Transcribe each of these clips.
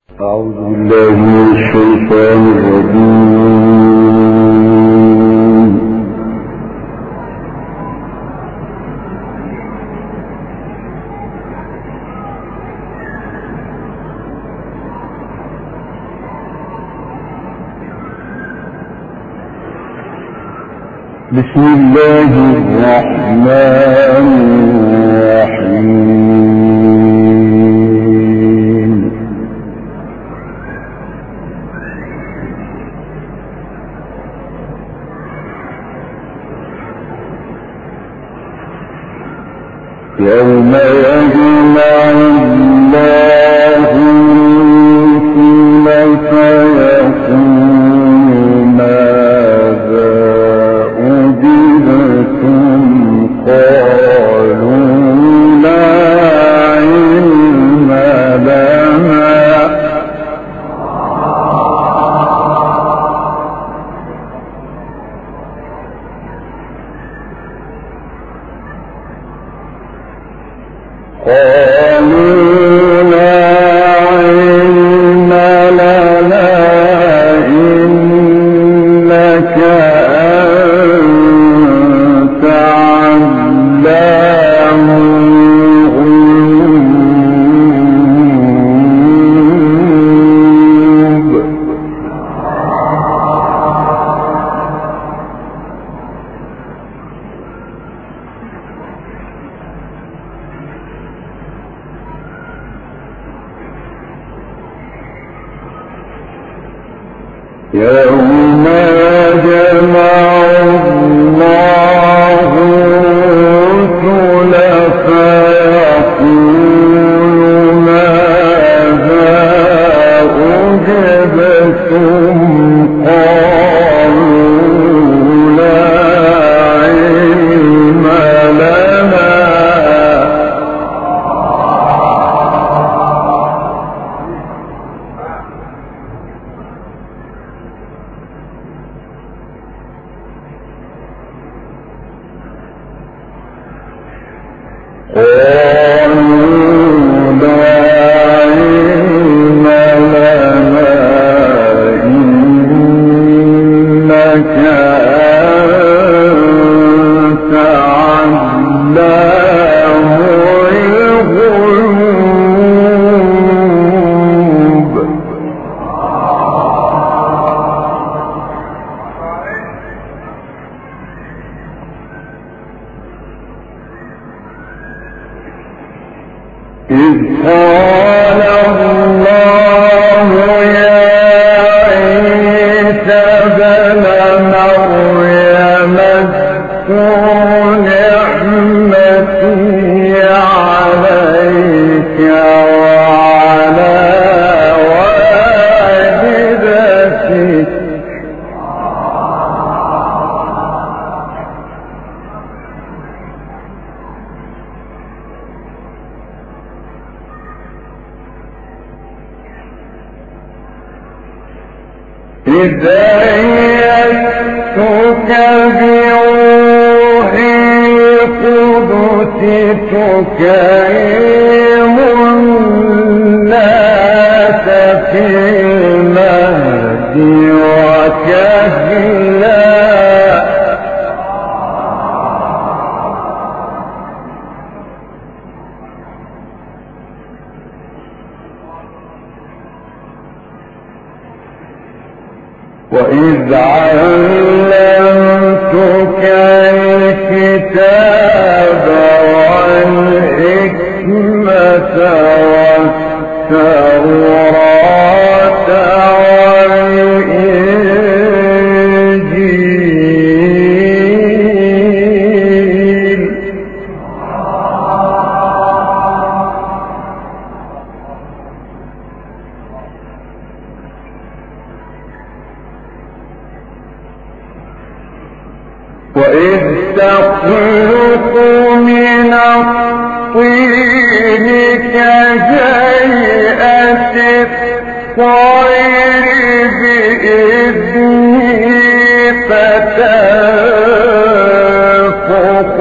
أعوذ بالله من الشيطان الرجيم. بسم الله الرحمن الرحيم. يوم يجمع الله الرسل فيقول ماذا أجبتم قالوا لا علم لنا إنك أنت علام الغيوب. يوم يجمع الله الرسل فيقول ماذا أجبتم قالوا لا علم لنا إذ قال الله يا عيسى ابن مريم اذكر نعمتي عليك وعلى والدتك إذ أيدتك بروح القدس تكلم الناس في المهد وكهلا وإذ علمتك الكتاب والحكمة والتوراة والإنجيل وإذ تخلق من الطين كهيئة الطير بإذنه فتنفخ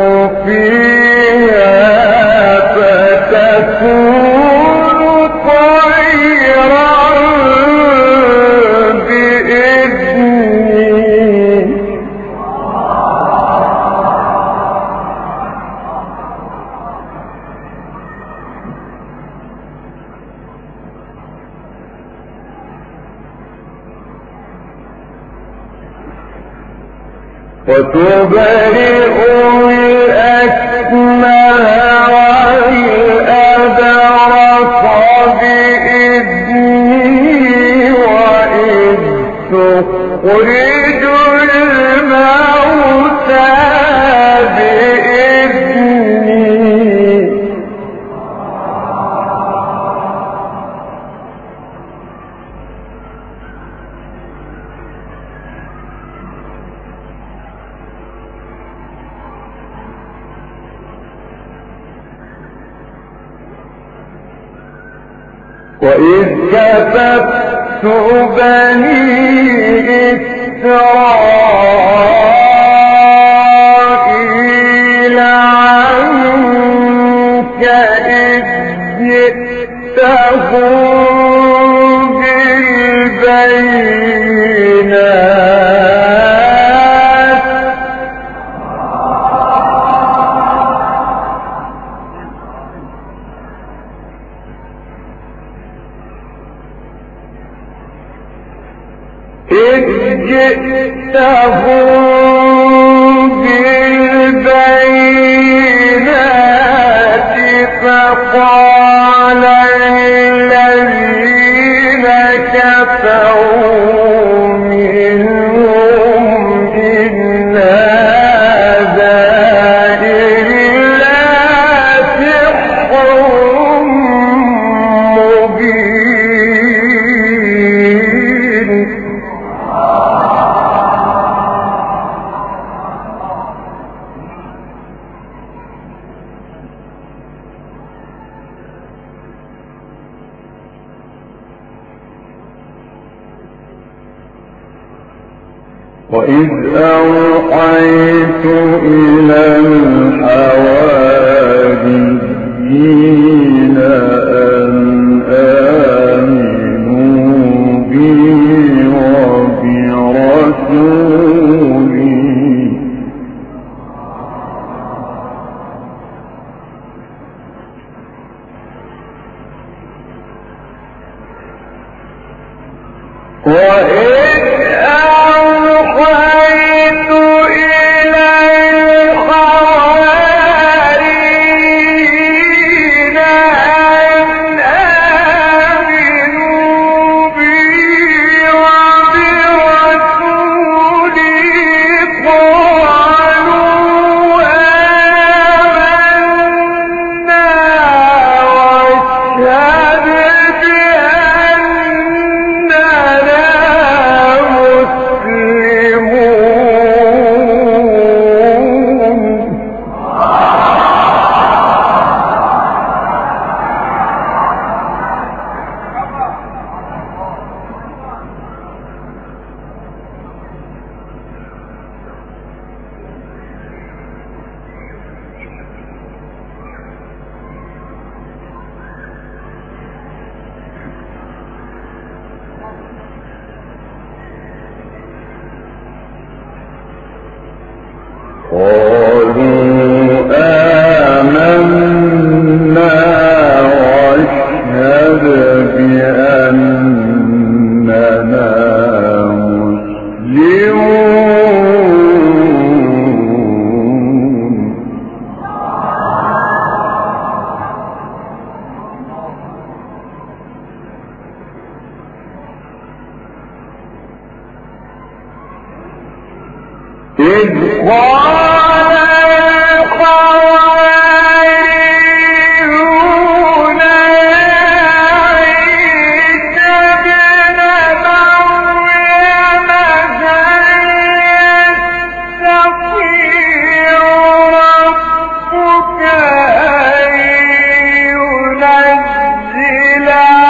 فيها فتكون طيرا وتبرئ الأكمه والأبرص بإذني وإذ تخرج الموتى بإذني وإذ كففت بني إسرائيل عنك إذ جئتهم بالبينات فقال الذين كفروا منهم إن هذا إلا سحر مبين وإذ أوحيت إلى الحواريين أن آمنوا بي وبرسولي إذ قال الحواريون عيسى ابن مريم هل يستطيع ربك أن ينزل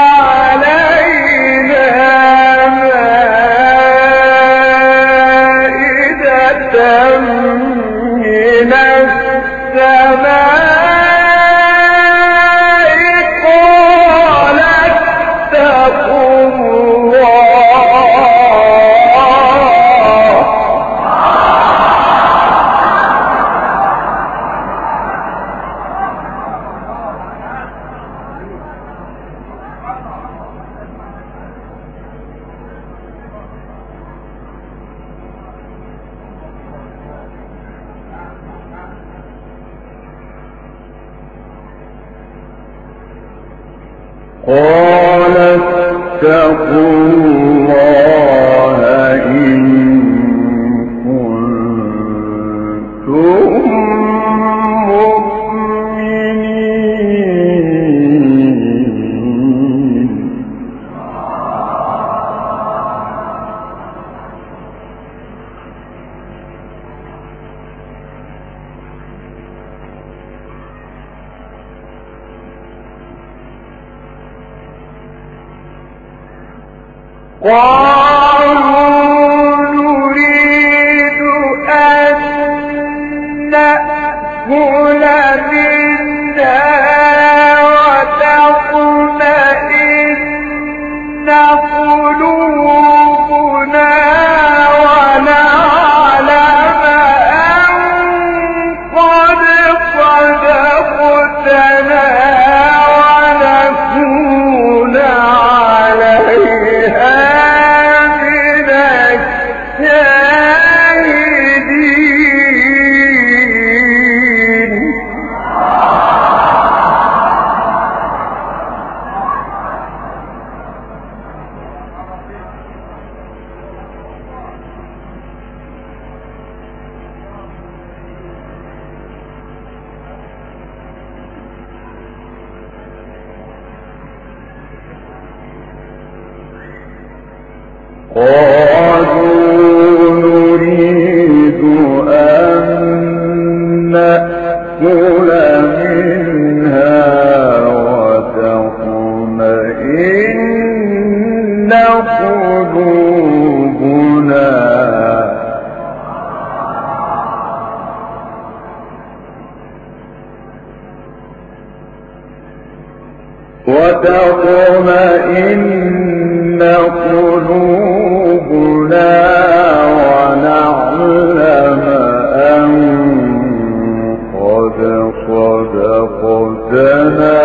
علينا مائدة قال اتقوا الله إن كنتم قالوا نريد أن نأكل منها وتطمئن قلوبنا ونعلم أن قد صدقتنا ونكون عليها قالوا نريد أن نأكل منها وتطمئن قلوبنا ونعلم أن قد صدقتنا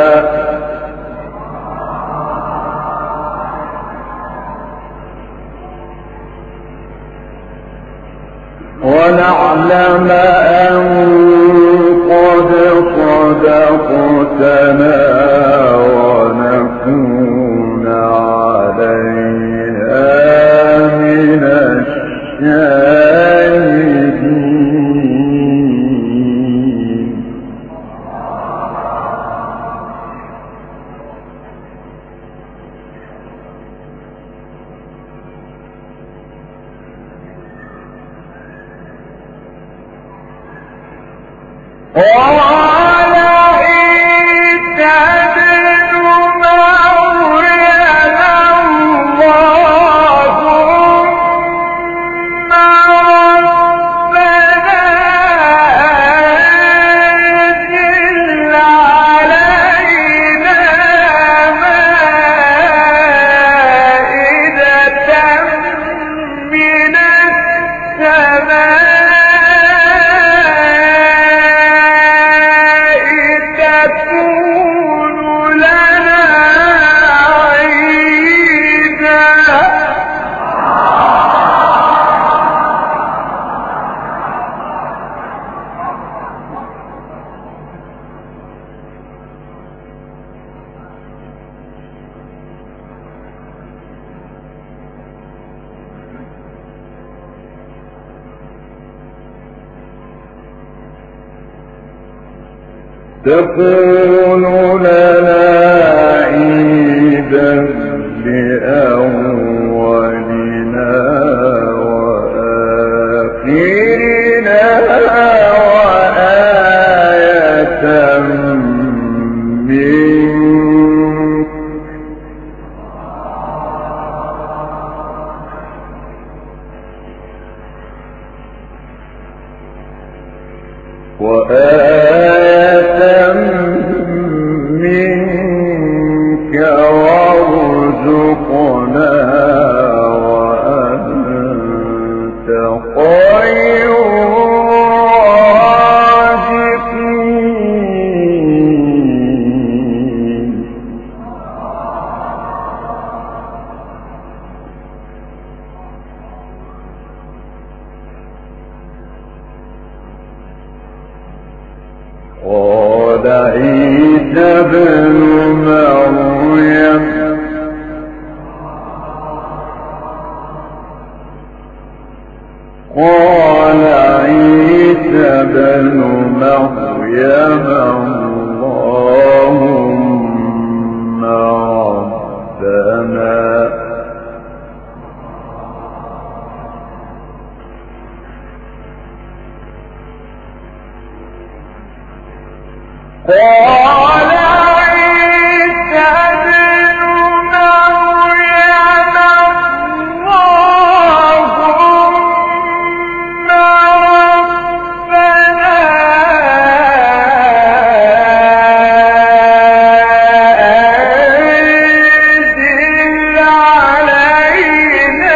ونكون عليها من الشاهدين قال عيسى ابن مريم اللهم ربنا أنزل علينا مائدة من السماء تكون لنا عيدا لأولنا وآخرنا وآية منك وآية منك اللهم ربنا قال عيسى ابن مريم اللهم ربنا أنزل علينا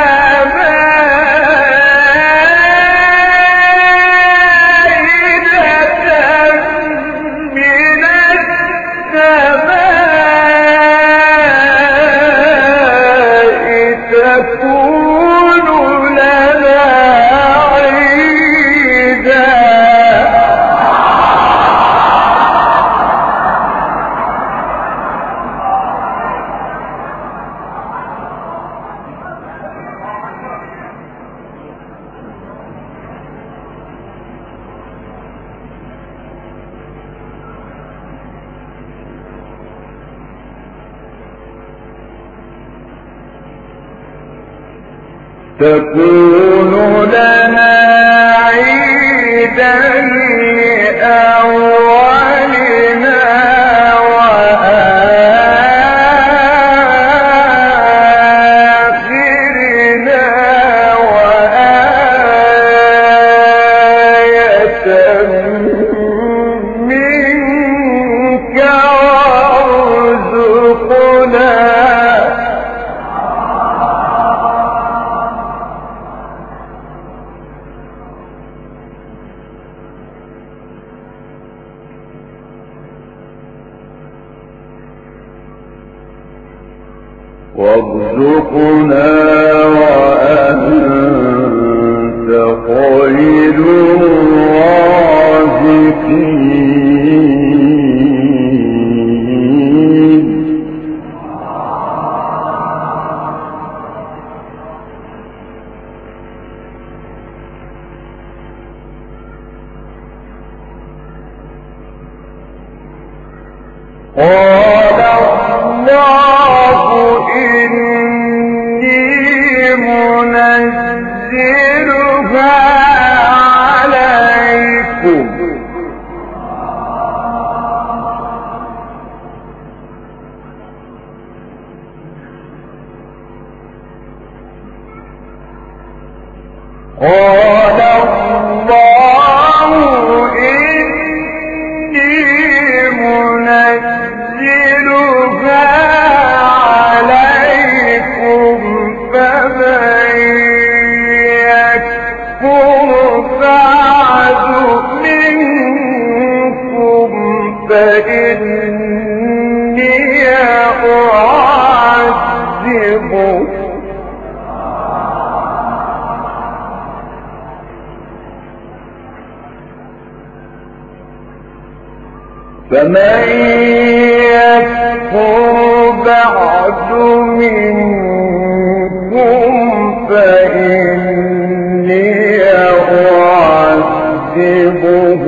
تكون لنا عيدا لأولنا وآخرنا وآية منك وارزقنا وأنت خير الرازقين قال الله إني منزلها عليكم قال الله إني منزلها عليكم فمن يكفر بعد منكم فإني أعذبه فمن يكفر بعد منكم فإني أعذبه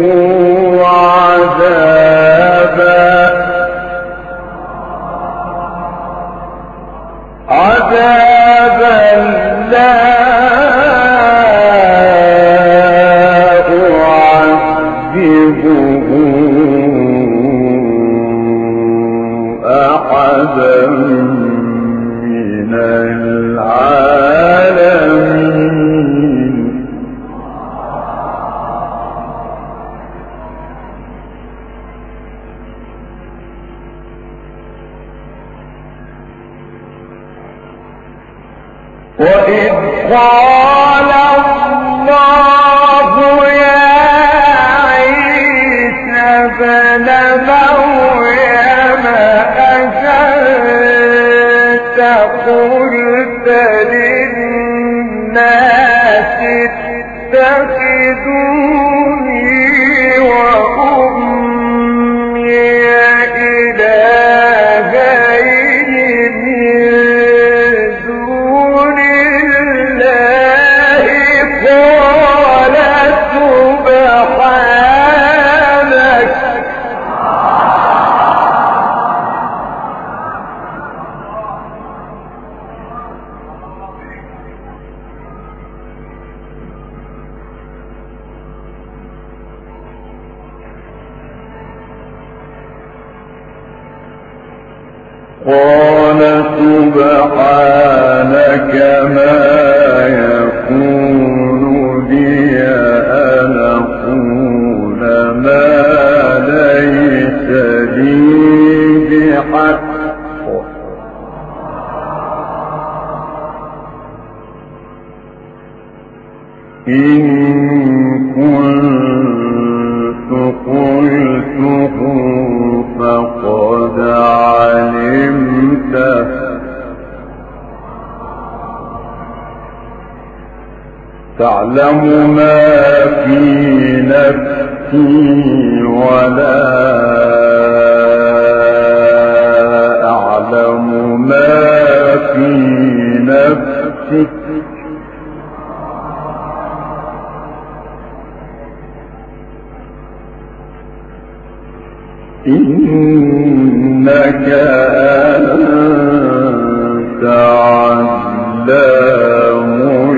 عذابا لا أعذبه أحدا من العالمين وإذ قال الله يا عيسى ابن مريم أأنت قلت للناس اتخذوني وأمي إلهين من دون الله قال سبحانك قال سبحانك ما يكون لي أن أقول ما ليس لي بحق إن كنت قلته فقد علمته تعلم ما في نفسي ولا أعلم ما في نفسك إنك أنت علام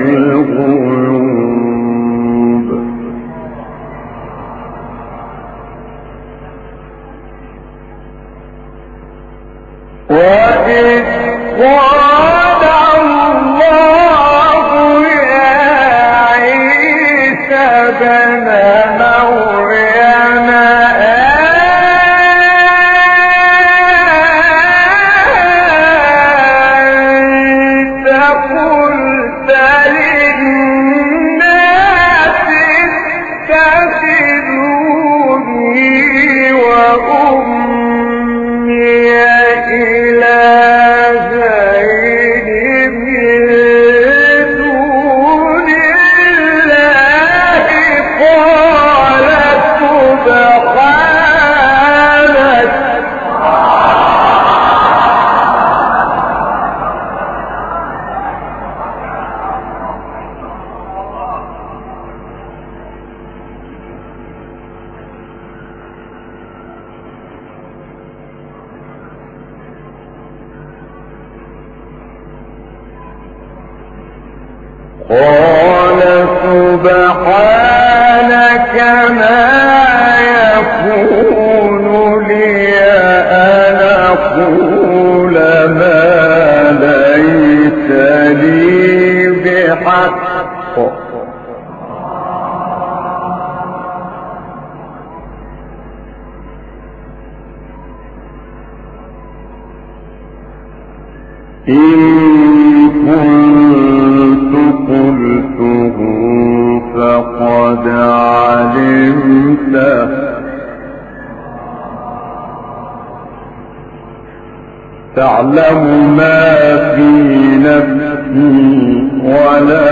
الغيوب وإذ قال الله يا عيسى ابن مريم قال سبحانك ما يكون لي أن أقول ما ليس لي بحق إن كنت قلته فقد علمته تعلم ما في نفسي ولا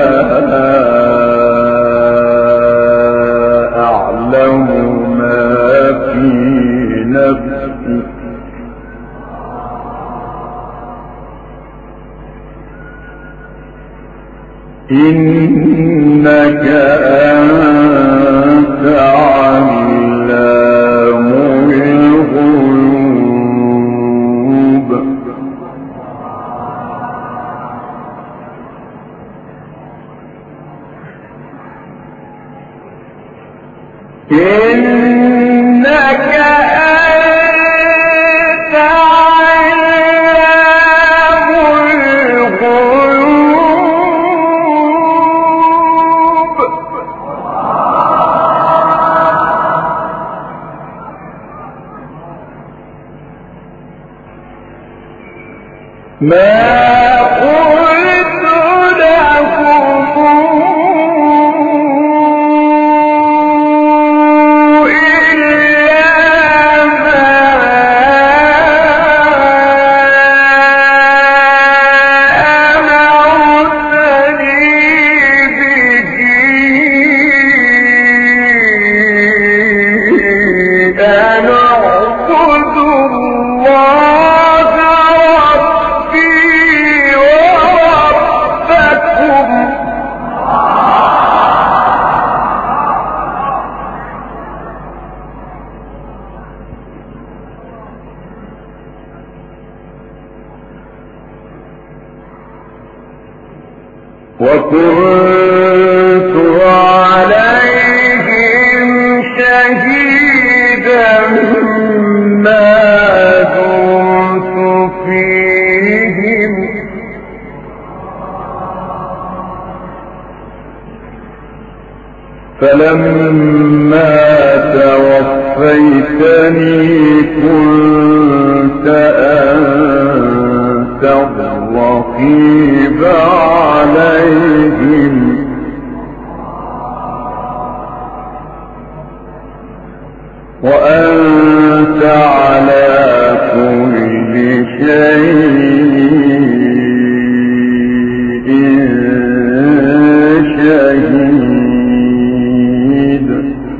أعلم ما في نفسك إنك أنت علام الغيوب إنك أنت علام الغيوب ما قلت لكم وكنت عليهم شهيدا ما دمت فيهم فلما توفيتني كنت أنت الرقيب عليهم وأنت على كل شيء شهيد.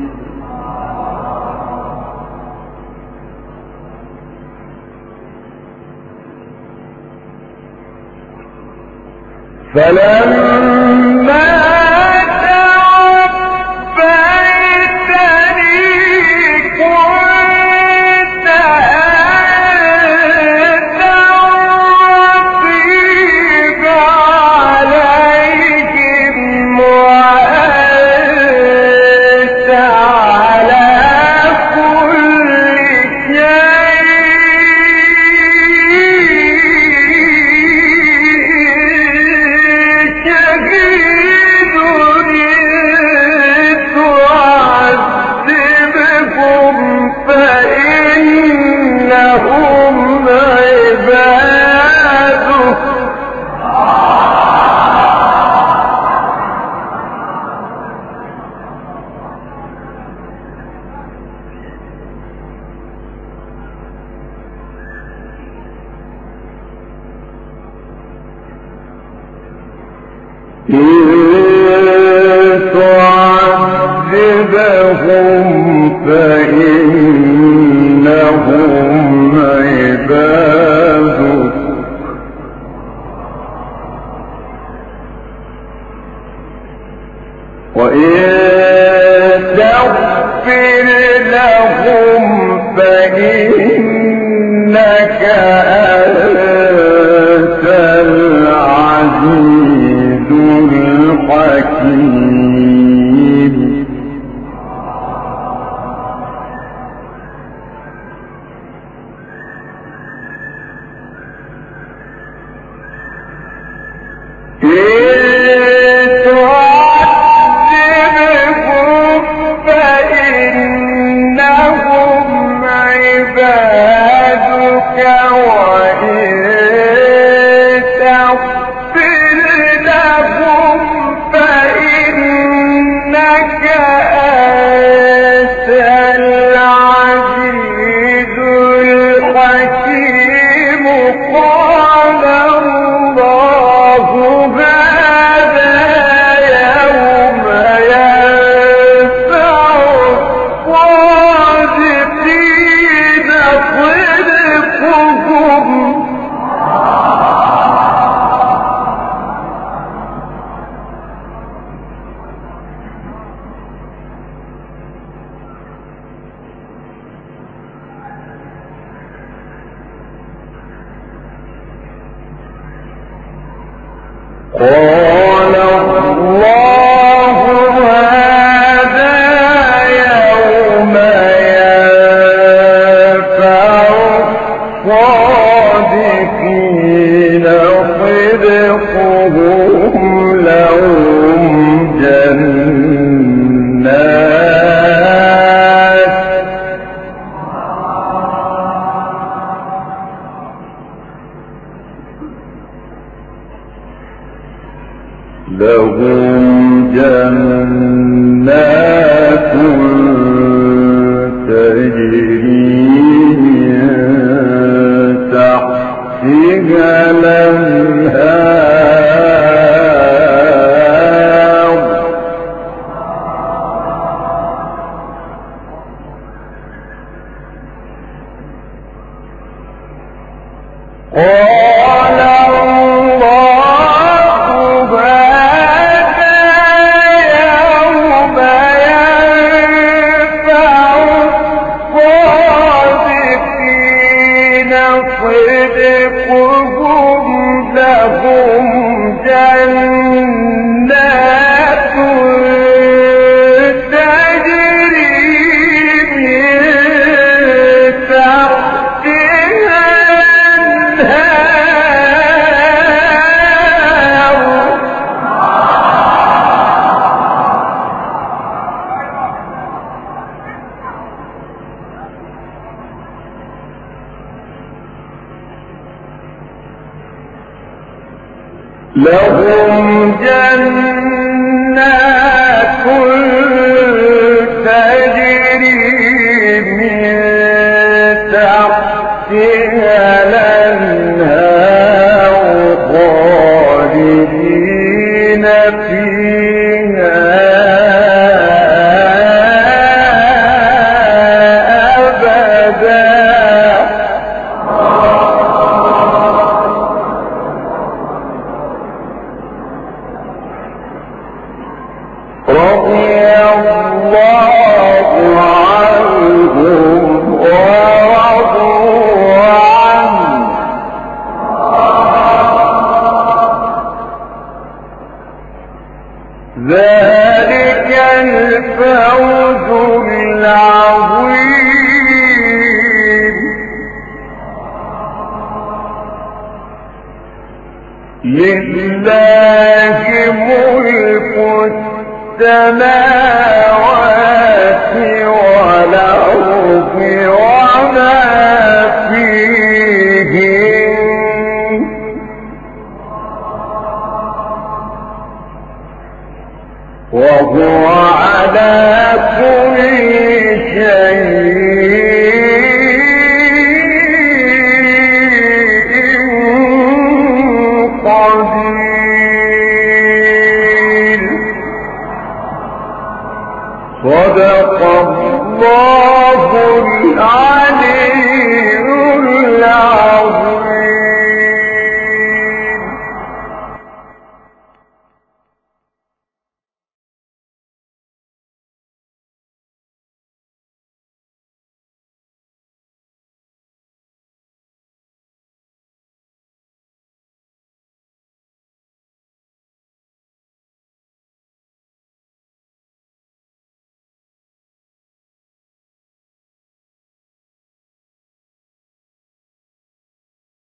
فلما تعذبهم فإنهم عبادك وإن تغفر لهم فإنك أنت العزيز الحكيم. قال الله هذا يوم ينفع الصادقين صدقهم لهم جنات تجري من تحتها الأنهار قال الله هذا يوم ينفع الصادقين صدقهم لهم جنات تجري من تحتها الأنهار لهم جنات تجري من تحتها الأنهار خالدين فيها أبدا رضي الله عنهم ورضوا عنه ذلك الفوز العظيم لله ملك السماوات والأرض وما فيهن وهو على كل شيء قدير صدق الله العظيم